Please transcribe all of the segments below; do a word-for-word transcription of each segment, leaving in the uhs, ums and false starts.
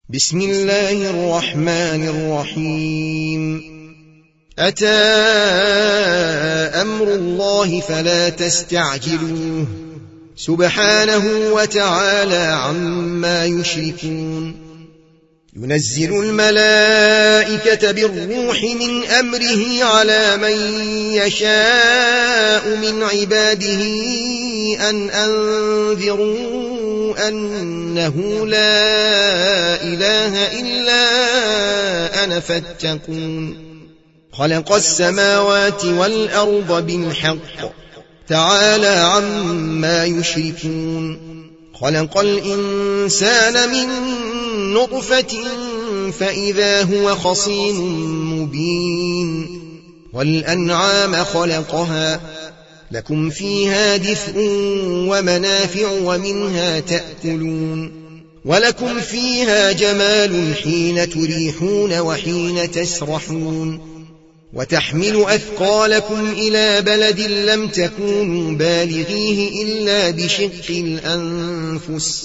بسم الله الرحمن الرحيم أتى أمر الله فلا تستعجلوه سبحانه وتعالى عما يشركون ينزل الملائكة بالروح من أمره على من يشاء من عباده أن أنذروا أنه لا إله إلا أنا فاتقون خلق السماوات والأرض بالحق تعالى عما يشركون خلق الإنسان من نطفة فإذا هو خصيم مبين والأنعام خلقها لكم فيها دفء ومنافع ومنها تأكلون ولكم فيها جمال حين تريحون وحين تسرحون وتحمل أثقالكم إلى بلد لم تكونوا بالغيه إلا بشق الأنفس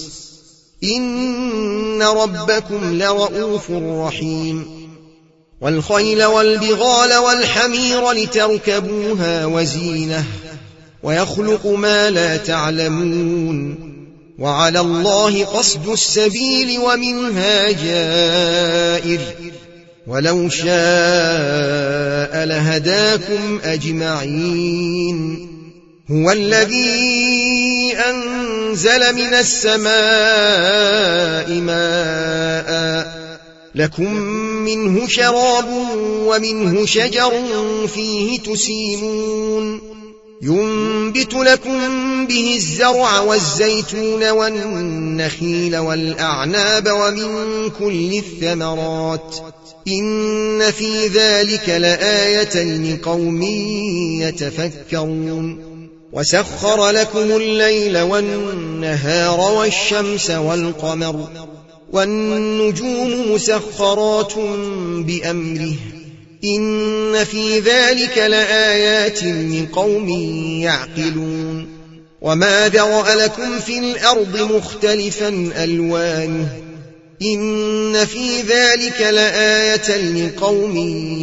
إن ربكم لرؤوف رحيم والخيل والبغال والحمير لتركبوها وزينة ويخلق ما لا تعلمون وعلى الله قصد السبيل ومنها جائر ولو شاء لهداكم أجمعين هو الذي أنزل من السماء ماء لكم منه شراب ومنه شجر فيه تسيمون ينبت لكم به الزرع والزيتون والنخيل والأعناب ومن كل الثمرات إن في ذلك لآية لقوم يتفكرون وسخر لكم الليل والنهار والشمس والقمر والنجوم مسخرات بأمره إن في ذلك لآيات لقوم يعقلون وما ذرأ لكم في الأرض مختلفا ألوانه إن في ذلك لآية لقوم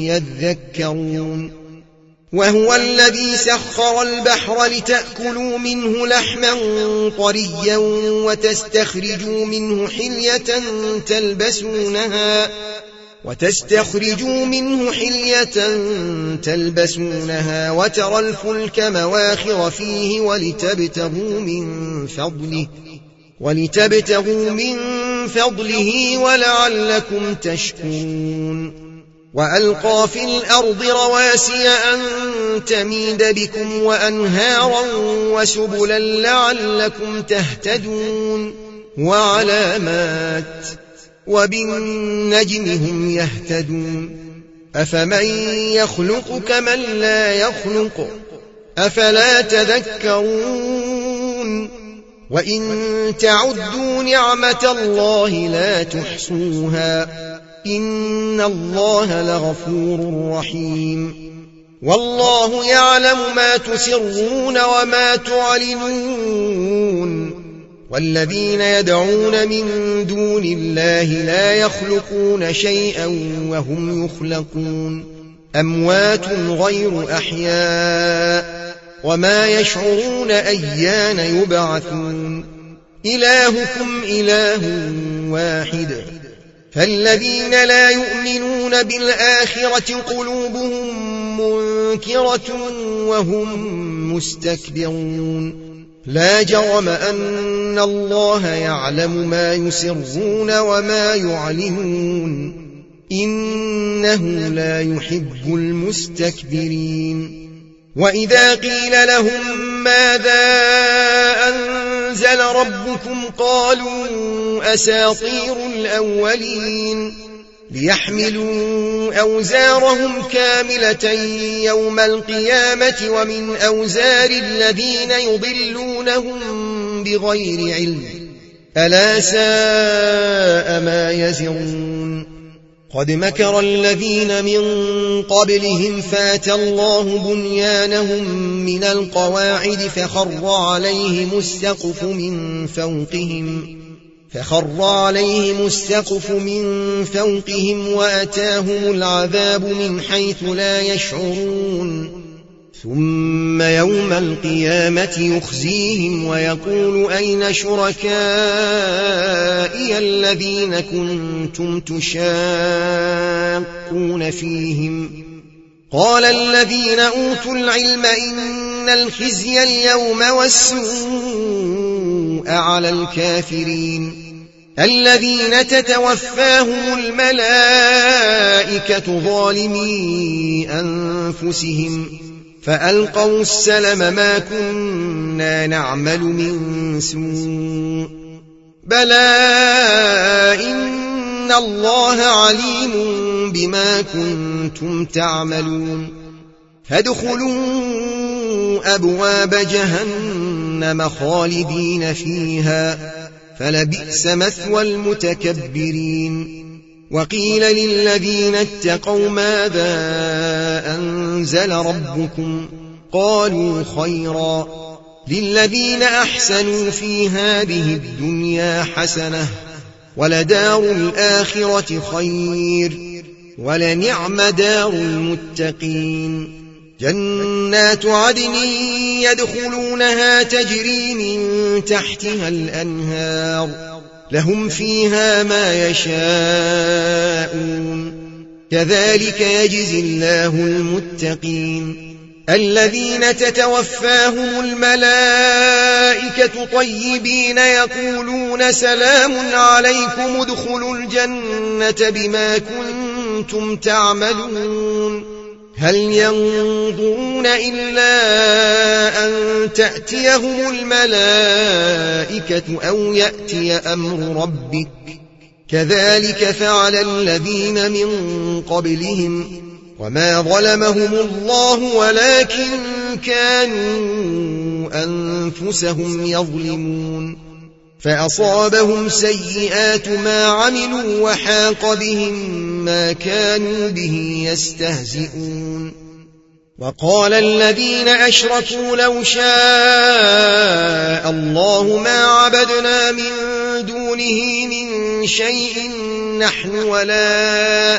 يذكرون وهو الذي سخر البحر لتأكلوا منه لحما طريا وتستخرجوا منه حلية تلبسونها وتستخرجوا منه حلية تلبسونها وترى الفلك مواخر فيه ولتبتغوا من فضله ولتبتغوا من فضله ولعلكم تشكرون وألقى في الأرض رواسي أن تميد بكم وأنهارا وسبلا لعلكم تهتدون وعلامات وبالنجم هم يهتدون أفمن يخلق كمن لا يخلق أفلا تذكرون وإن تعدوا نعمة الله لا تحصوها إن الله لغفور رحيم والله يعلم ما تسرون وما تعلنون والذين يدعون من دون الله لا يخلقون شيئا وهم يخلقون أموات غير أحياء وما يشعرون أيان يبعثون إلهكم إله واحد فالذين لا يؤمنون بالآخرة قلوبهم منكرة وهم مستكبرون لا جرم أن الله يعلم ما يسرون وما يعلنون إنه لا يحب المستكبرين وإذا قيل لهم ماذا أنزل ربكم قالوا أساطير الأولين ليحملوا أوزارهم كاملة يوم القيامة ومن أوزار الذين يضلونهم بغير علم ألا ساء ما يزرون قد مكر الذين من قبلهم فاتى الله بنيانهم من القواعد فخر عليهم السقف من فوقهم فخر عليهم السقف من فوقهم وأتاهم العذاب من حيث لا يشعرون ثم يوم القيامة يخزيهم ويقول أين شركائي الذين كنتم تشاقون فيهم قال الذين أوتوا العلم إن الخزي اليوم والسوء على الكافرين الذين تتوفاهم الملائكة ظالمي أنفسهم فألقوا السلم ما كنا نعمل من سوء بلى إن الله عليم بما كنتم تعملون فادخلوا أبواب جهنم خالدين فيها فلبئس مثوى المتكبرين وقيل للذين اتقوا ماذا أنزل ربكم قالوا خيرا للذين أحسنوا في هذه الدنيا حسنة ولدار الآخرة خير ولنعم دار المتقين جنات عدن يدخلونها تجري من تحتها الأنهار لهم فيها ما يشاءون كذلك يجزي الله المتقين الذين تتوفاهم الملائكة طيبين يقولون سلام عليكم ادخلوا الجنة بما كنتم تعملون هل ينظرون إلا أن تأتيهم الملائكة أو يأتي أمر ربك كذلك فعل الذين من قبلهم وما ظلمهم الله ولكن كانوا أنفسهم يظلمون فأصابهم سيئات ما عملوا وحاق بهم ما كانوا به يستهزئون وقال الذين أشركوا لو شاء الله ما عبدنا من دونه من شيء نحن ولا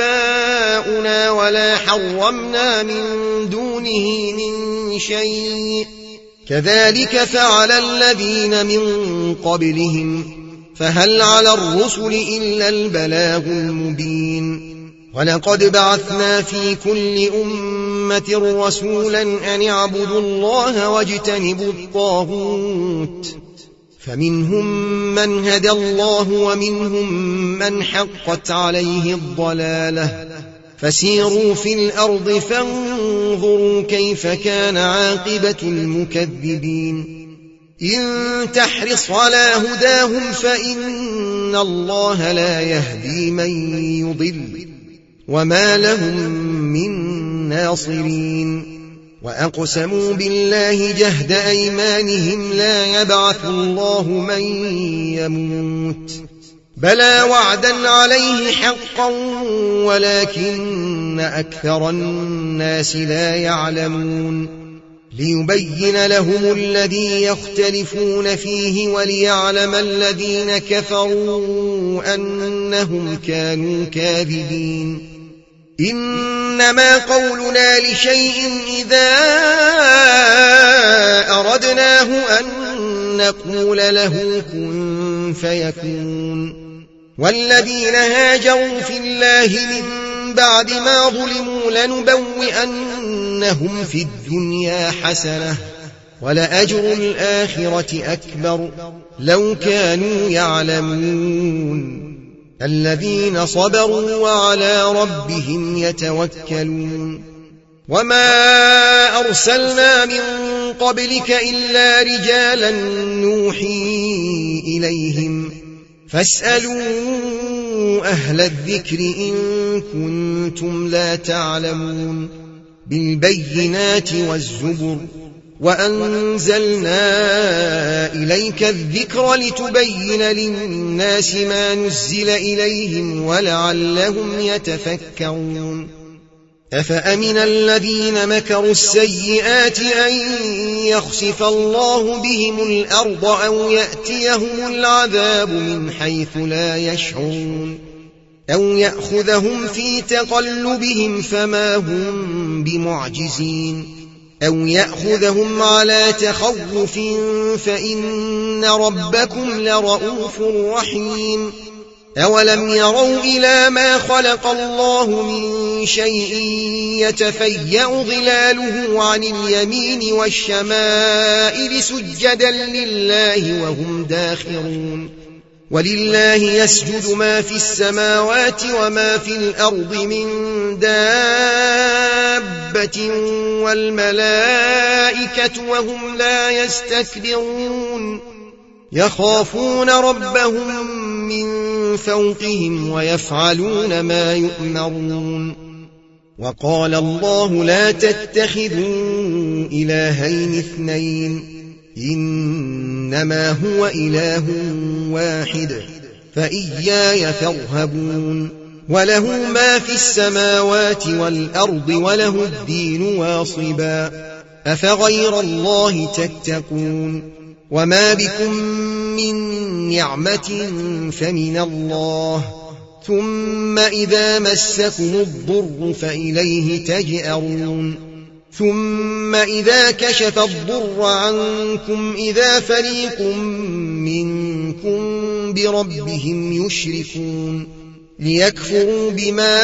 آباؤنا ولا حرمنا من دونه من شيء كذلك فعل الذين من قبلهم فهل على الرسل إلا البلاغ المبين ولقد بعثنا في كل أمة رسولا أن اعبدوا الله واجتنبوا الطاغوت فمنهم من هدى الله ومنهم من حقت عليه الضلالة فسيروا في الأرض فانظروا كيف كان عاقبة المكذبين إن تحرص على هداهم فإن الله لا يهدي من يضل وما لهم من ناصرين وأقسموا بالله جهد أيمانهم لا يبعث الله من يموت بلى وعدا عليه حقا ولكن أكثر الناس لا يعلمون ليبين لهم الذي يختلفون فيه وليعلم الذين كفروا أنهم كانوا كاذبين إنما قولنا لشيء إذا أردناه أن نقول له كن فيكون والذين هاجروا في الله من بعد ما ظلموا لنبوئنهم في الدنيا حسنة ولأجر الآخرة أكبر لو كانوا يعلمون الذين صبروا وعلى ربهم يتوكلون وما أرسلنا من قبلك إلا رجالا نوحي إليهم فاسألوا أهل الذكر إن كنتم لا تعلمون بالبينات والزبر وأنزلنا إليك الذكر لتبين للناس ما نزل إليهم ولعلهم يتفكرون أفأمن الذين مكروا السيئات أن يخسف الله بهم الأرض أو يأتيهم العذاب من حيث لا يشعرون أو يأخذهم في تقلبهم فما هم بمعجزين أو يأخذهم على تخوف فإن ربكم لرؤوف رحيم أولم يروا إلى ما خلق الله من شيء يتفيأ ظلاله عن اليمين والشمائل سجدا لله وهم داخرون ولله يسجد ما في السماوات وما في الأرض من دابة والملائكة وهم لا يستكبرون يخافون ربهم من فوقهم ويفعلون ما يؤمرون وقال الله لا تتخذوا إلهين اثنين إنما هو إله واحد فإياي فارهبون وله ما في السماوات والأرض وله الدين واصبا أفغير الله تتقون وما بكم من نعمة فمن الله ثم إذا مسكم الضر فإليه تجأرون ثم إذا كشف الضر عنكم إذا فريق منكم بربهم يشركون ليكفروا بما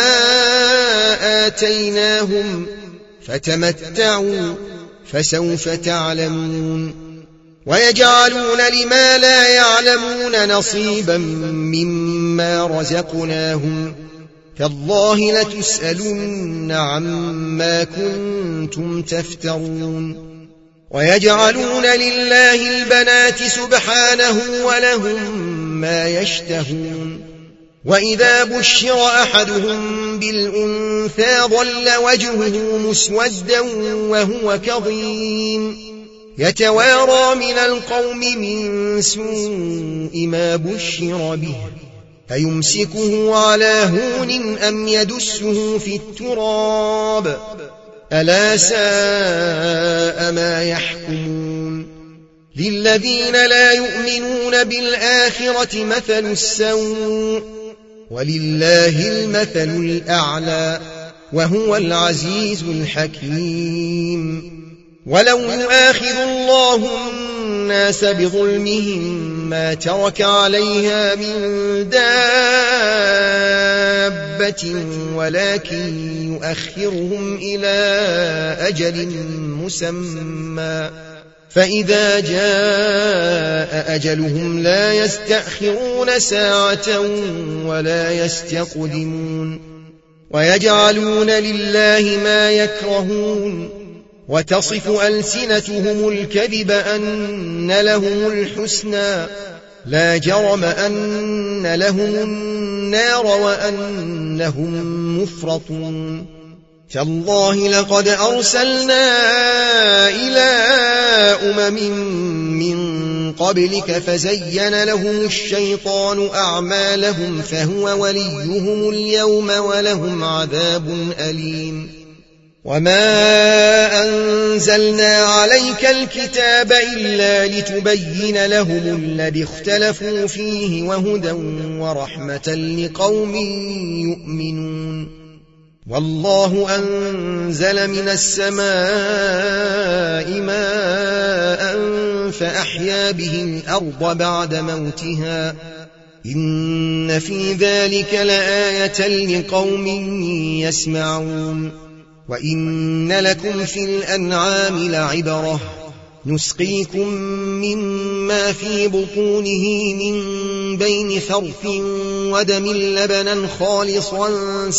آتيناهم فتمتعوا فسوف تعلمون ويجعلون لما لا يعلمون نصيبا مما رزقناهم تالله لتسألن عما كنتم تفترون ويجعلون لله البنات سبحانه ولهم ما يشتهون وإذا بشر أحدهم بالأنثى ظل وجهه مسودا وهو كظيم يتوارى من القوم من سوء ما بشر به أيمسكه على هون أم يدسه في التراب ألا ساء ما يحكمون للذين لا يؤمنون بالآخرة مثل السوء ولله المثل الأعلى وهو العزيز الحكيم ولو يؤاخذ الله الناس بظلمهم ما ترك عليها من دابة ولكن يؤخرهم إلى أجل مسمى فإذا جاء أجلهم لا يستأخرون ساعة ولا يستقدمون ويجعلون لله ما يكرهون وتصف ألسنتهم الكذب أن لهم الحسنى لا جرم أن لهم النار وأنهم مفرطون تالله لقد أرسلنا إلى أمم من قبلك فزين لهم الشيطان أعمالهم فهو وليهم اليوم ولهم عذاب أليم وما أنزلنا عليك الكتاب إلا لتبين لهم الذي اختلفوا فيه وهدى ورحمة لقوم يؤمنون والله أنزل من السماء ماء فأحيا به الأرض بعد موتها إن في ذلك لآية لقوم يسمعون وإن لكم في الأنعام لعبرة نسقيكم مما في بطونه من بين فرث ودم لبنا خالصا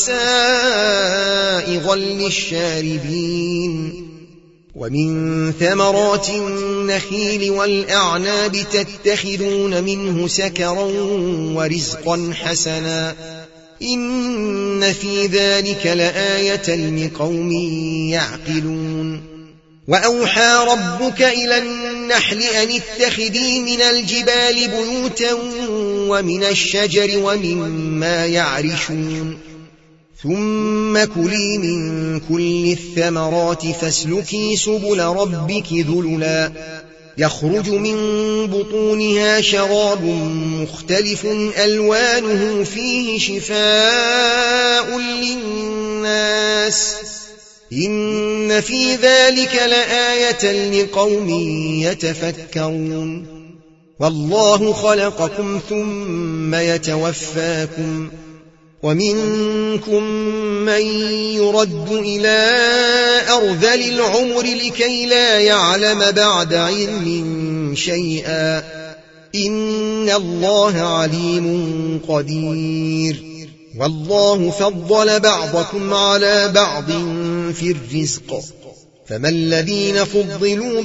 سائغا للشاربين ومن ثمرات النخيل والأعناب تتخذون منه سكرا ورزقا حسنا إن في ذلك لآية لقوم يعقلون وأوحى ربك إلى النحل أن اتخذي من الجبال بيوتا ومن الشجر ومما يعرشون ثم كلي من كل الثمرات فاسلكي سبل ربك ذللا يخرج من بطونها شراب مختلف ألوانه فيه شفاء للناس إن في ذلك لآية لقوم يتفكرون والله خلقكم ثم يتوفاكم ومنكم من يرد إلى أرذل العمر لكي لا يعلم بعد علم شيئا إن الله عليم قدير والله فضل بعضكم على بعض في الرزق فما الذين فضلوا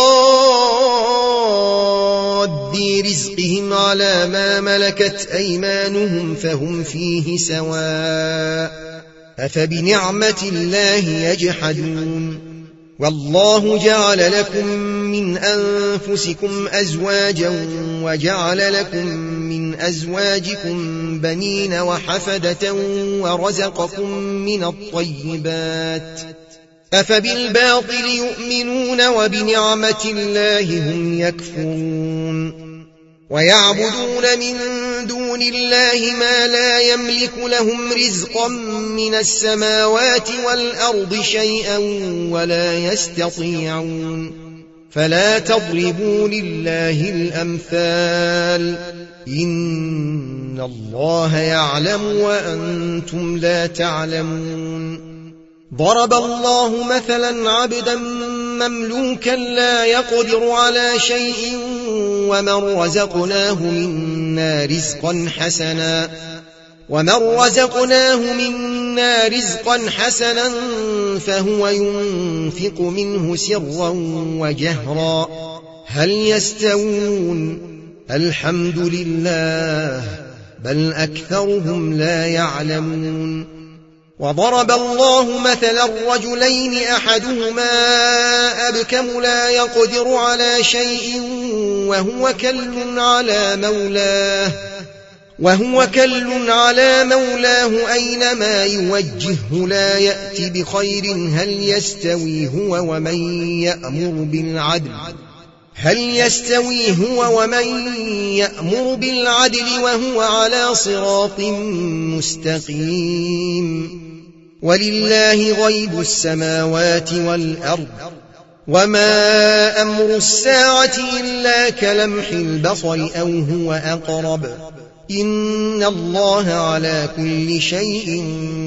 براد رزقهم على ما ملكت أيمانهم فهم فيه سواء أفبنعمة الله يجحدون والله جعل لكم من أنفسكم أزواجا وجعل لكم من أزواجكم بنين وحفدة ورزقكم من الطيبات أفبالباطل يؤمنون وبنعمة الله هم يكفرون ويعبدون من دون الله ما لا يملك لهم رزقا من السماوات والأرض شيئا ولا يستطيعون فلا تضربوا لله الأمثال إن الله يعلم وأنتم لا تعلمون ضرب الله مثلا عبدا مملوكا لا يقدر على شيء ومن رزقناه منا رزقا حسنا ومن رزقناه منا رزقا حسنا فهو ينفق منه سرا وجهرا هل يستوون الحمد لله بل أكثرهم لا يعلمون وضرب الله مثلا الرجلين أحدهما أبكم لا يقدر على شيء وهو كل على مولاه وهو كل على مولاه أينما يوجهه لا يأتي بخير هل يستوي هو ومن يأمر بالعدل هل يستوي هو ومن يأمر بالعدل وهو على صراط مستقيم ولله غيب السماوات والأرض وما أمر الساعة إلا كلمح البصر أو هو أقرب إن الله على كل شيء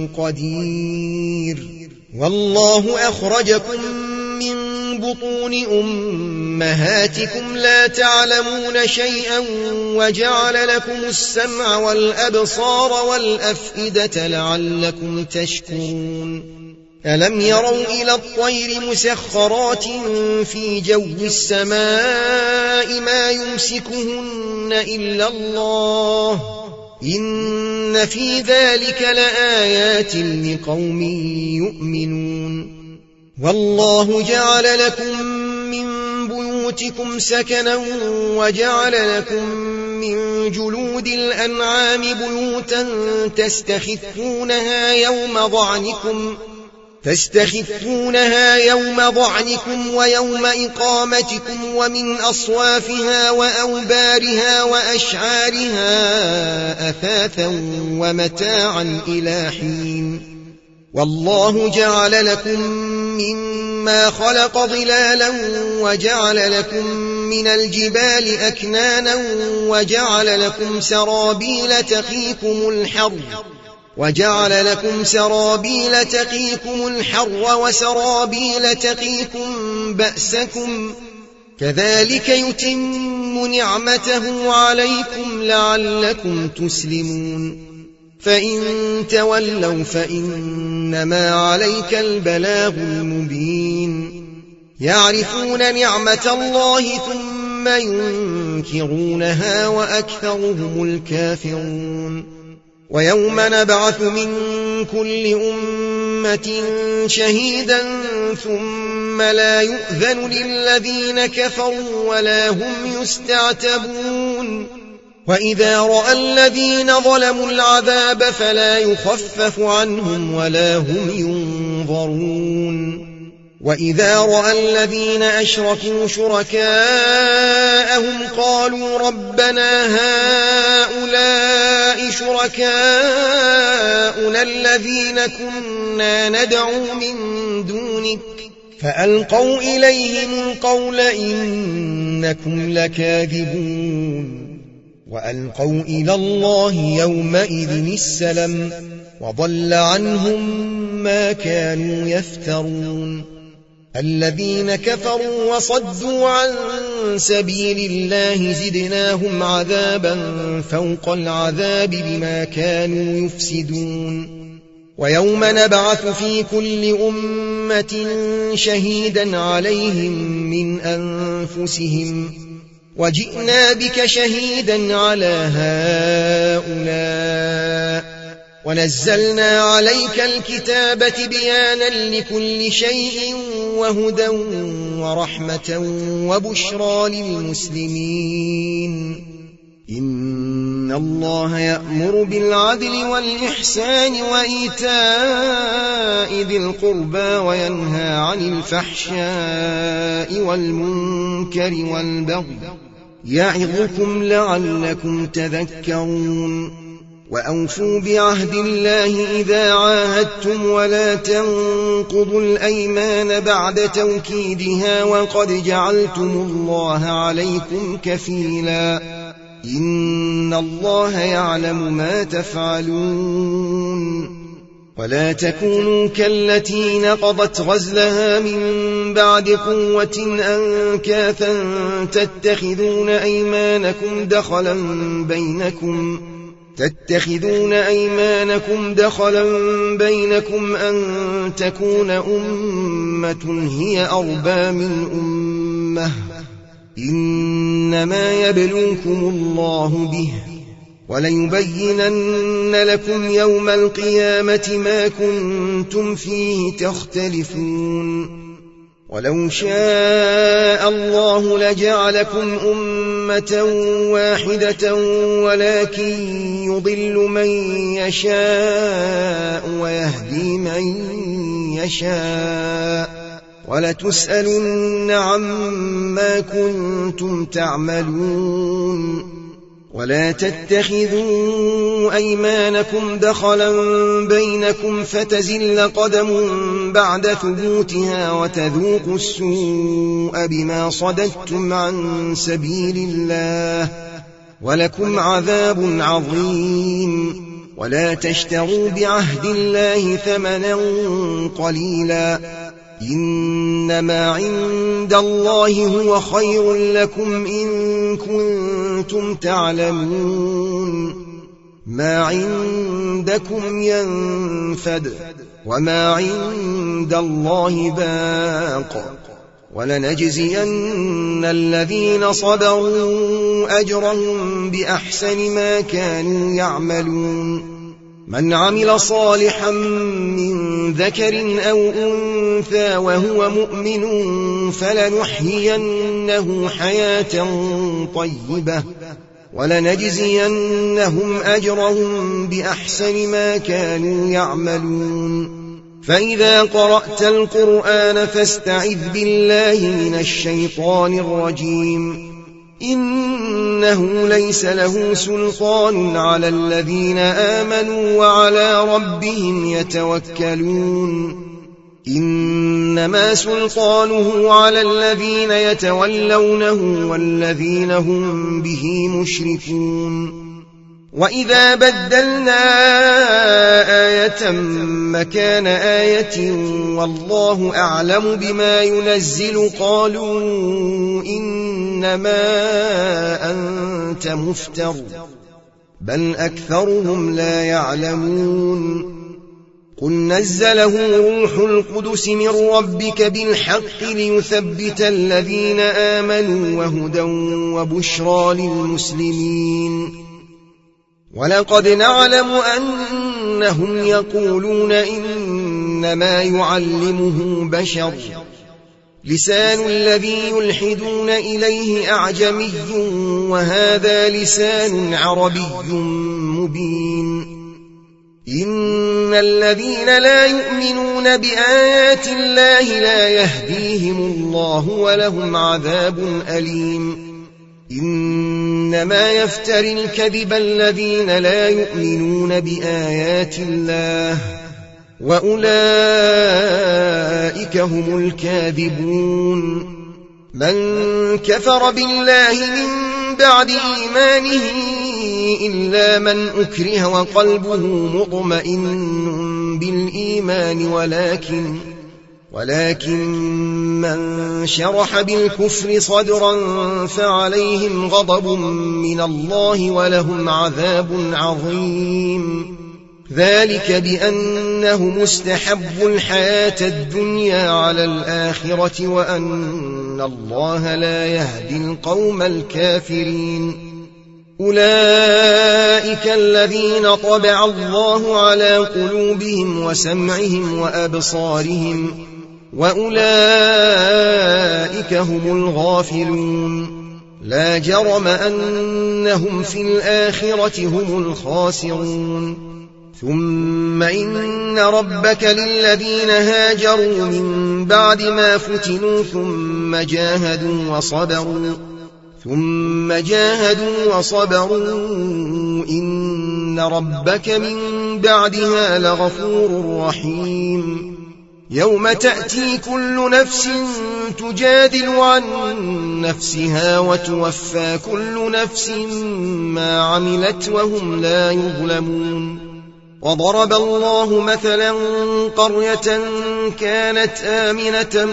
قدير والله أخرجكم من بطون أمهاتكم لا تعلمون شيئا وجعل لكم السمع والأبصار والأفئدة لعلكم تشكرون ألم يروا إلى الطير مسخرات في جو السماء ما يمسكهن إلا الله إن في ذلك لآيات لقوم يؤمنون والله جعل لكم من بيوتكم سكنا وجعل لكم من جلود الأنعام بيوتا تستخفونها يوم ضعنكم تستخفونها يوم ضعنكم ويوم إقامتكم ومن أصوافها وأوبارها وأشعارها أثاثا ومتاعا إلى حين والله جعل لكم مما خلق ظلالا وجعل لكم من الجبال أكنانا وجعل لكم سرابيل تقيكم الحر وجعل لكم سرابيل تقيكم الحر وسرابيل تقيكم بأسكم كذلك يتم نعمته عليكم لعلكم تسلمون فإن تولوا فإنما عليك البلاغ المبين يعرفون نعمة الله ثم ينكرونها وأكثرهم الكافرون ويوم نبعث من كل أمة شهيدا ثم لا يؤذن للذين كفروا ولا هم يستعتبون وإذا رأى الذين ظلموا العذاب فلا يخفف عنهم ولا هم ينظرون وإذا رأى الذين أشركوا شركاءهم قالوا ربنا هؤلاء شركاؤنا الذين كنا ندعو من دونك فألقوا إليهم القول إنكم لكاذبون وألقوا إلى الله يومئذ السلم وضل عنهم ما كانوا يفترون الذين كفروا وصدوا عن سبيل الله زدناهم عذابا فوق العذاب بما كانوا يفسدون ويوم نبعث في كل أمة شهيدا عليهم من أنفسهم وجئنا بك شهيدا على هؤلاء ونزلنا عليك الكتاب تبيانا لكل شيء وهدى ورحمة وبشرى للمسلمين إن الله يأمر بالعدل والإحسان وإيتاء ذي القربى وينهى عن الفحشاء والمنكر والبغي يعظكم لعلكم تذكرون وأوفوا بعهد الله إذا عاهدتم ولا تنقضوا الأيمان بعد توكيدها وقد جعلتم الله عليكم كفيلا إن الله يعلم ما تفعلون ولا تكونوا كالتي نقضت غزلها من بعد قوة أنكاثا تتخذون أيمانكم دخلا بينكم تتخذون أيمانكم دخلا بينكم أن تكون أمة هي أربى من أمة إنما يبلوكم الله به وليبينن لكم يوم القيامة ما كنتم فيه تختلفون ولو شاء الله لجعلكم أمة واحدة ولكن يضل من يشاء ويهدي من يشاء ولتسألن عما كنتم تعملون ولا تتخذوا أيمانكم دخلا بينكم فتزل قدم بعد ثبوتها وتذوقوا السوء بما صددتم عن سبيل الله ولكم عذاب عظيم ولا تشتروا بعهد الله ثمنا قليلا إنما عند الله هو خير لكم إن كنتم تعلمون ما عندكم ينفد وما عند الله باق ولنجزين الذين صبروا أجرهم بأحسن ما كانوا يعملون من عمل صالحا من ذكر أو أنثى وهو مؤمن فلنحيينه حياة طيبة ولنجزينهم أجرهم بأحسن ما كانوا يعملون فإذا قرأت القرآن فاستعذ بالله من الشيطان الرجيم إنه ليس له سلطان على الذين آمنوا وعلى ربهم يتوكلون إنما سلطانه على الذين يتولونه والذين هم به مشركون وإذا بدلنا آية مكان آية والله أعلم بما ينزل قالوا إنما أنت مفتر بل أكثرهم لا يعلمون قل نزله روح القدس من ربك بالحق ليثبت الذين آمنوا وهدى وبشرى للمسلمين ولقد نعلم أنهم يقولون إنما يعلمه بشر لسان الذي يلحدون إليه أعجمي وهذا لسان عربي مبين إن الذين لا يؤمنون بآيات الله لا يهديهم الله ولهم عذاب أليم إنما يفتري الكذب الذين لا يؤمنون بآيات الله وأولئك هم الكاذبون من كفر بالله من بعد إيمانه إلا من أكره وقلبه مطمئن بالإيمان ولكن ولكن من شرح بالكفر صدرا فعليهم غضب من الله ولهم عذاب عظيم ذلك بأنهم استحبوا الحياة الدنيا على الآخرة وأن الله لا يهدي القوم الكافرين أولئك الذين طبع الله على قلوبهم وسمعهم وأبصارهم وأولئك هم الغافلون لا جرم أنهم في الآخرة هم الخاسرون ثم إن ربك للذين هاجروا من بعد ما فتنوا ثم جاهدوا وصبروا ثم جاهدوا وصبروا إن ربك من بعدها لغفور رحيم يوم تأتي كل نفس تجادل عن نفسها وتوفى كل نفس ما عملت وهم لا يظلمون وضرب الله مثلا قرية كانت آمنة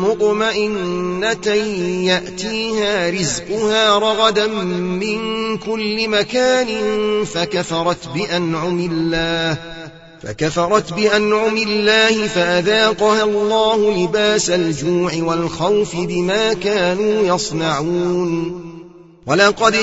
مطمئنة يأتيها رزقها رغدا من كل مكان فكفرت بأنعم الله فكفرت بأنعم الله فأذاقها الله لباس الجوع والخوف بما كانوا يصنعون ولقد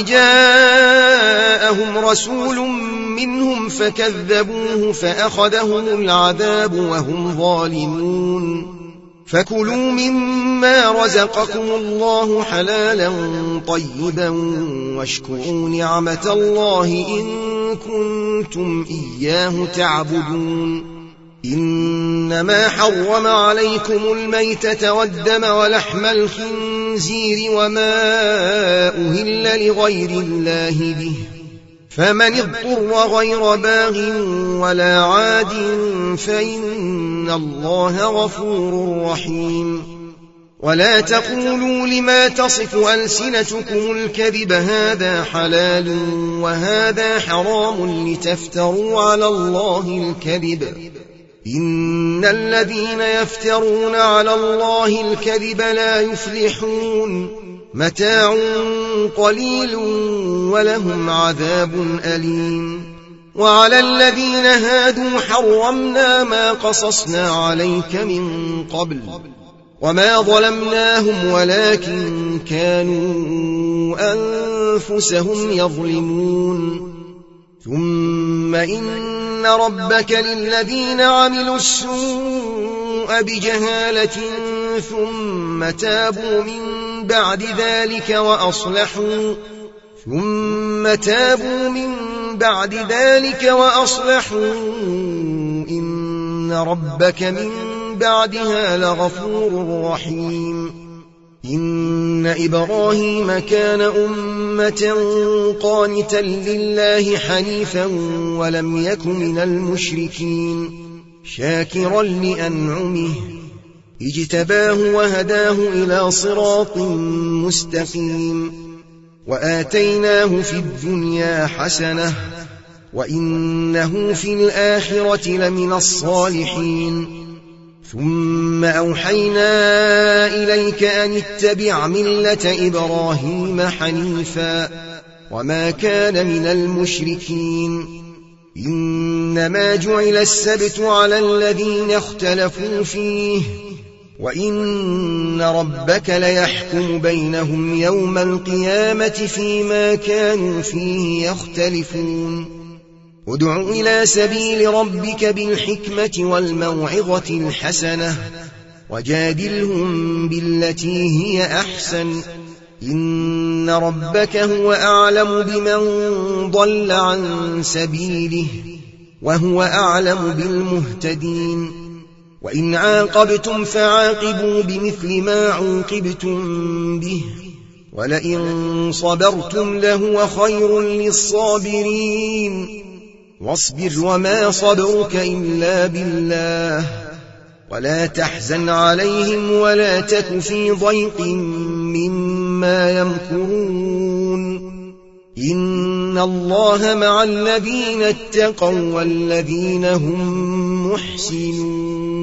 جاءهم رسول منهم فكذبوه فأخذهم العذاب وهم ظالمون فكلوا مما رزقكم الله حلالا طيبا واشكروا نعمة الله إن كنتم إياه تعبدون إنما حرم عليكم الميتة والدم ولحم الخنزير وما أهل لغير الله به فمن اضطر غير باغ ولا عاد فإن الله غفور رحيم ولا تقولوا لما تصف ألسنتكم الكذب هذا حلال وهذا حرام لتفتروا على الله الكذب إن الذين يفترون على الله الكذب لا يفلحون متاع قليل ولهم عذاب أليم وعلى الذين هادوا حرمنا ما قصصنا عليك من قبل وما ظلمناهم ولكن كانوا أنفسهم يظلمون ثم إن ربك للذين عملوا السوء بجهالة ثم تابوا من بعد ذلك وأصلحوا ثم تابوا من بعد ذلك وأصلحوا إن ربك من بعدها لغفور رحيم إن إبراهيم كان أمة قانتا لله حنيفا ولم يك من المشركين شاكرا لأنعمه اجتباه وهداه إلى صراط مستقيم وآتيناه في الدنيا حسنة وإنه في الآخرة لمن الصالحين ثم أوحينا إليك أن اتبع ملة إبراهيم حنيفا وما كان من المشركين إنما جعل السبت على الذين اختلفوا فيه وإن ربك ليحكم بينهم يوم القيامة فيما كانوا فيه يختلفون ادع إلى سبيل ربك بالحكمة والموعظة الحسنة وجادلهم بالتي هي أحسن إن ربك هو أعلم بمن ضل عن سبيله وهو أعلم بالمهتدين وإن عاقبتم فعاقبوا بمثل ما عوقبتم به ولئن صبرتم لهو خير للصابرين واصبر وما صبرك إلا بالله ولا تحزن عليهم ولا تك في ضيق مما يمكرون إن الله مع الذين اتقوا والذين هم محسنون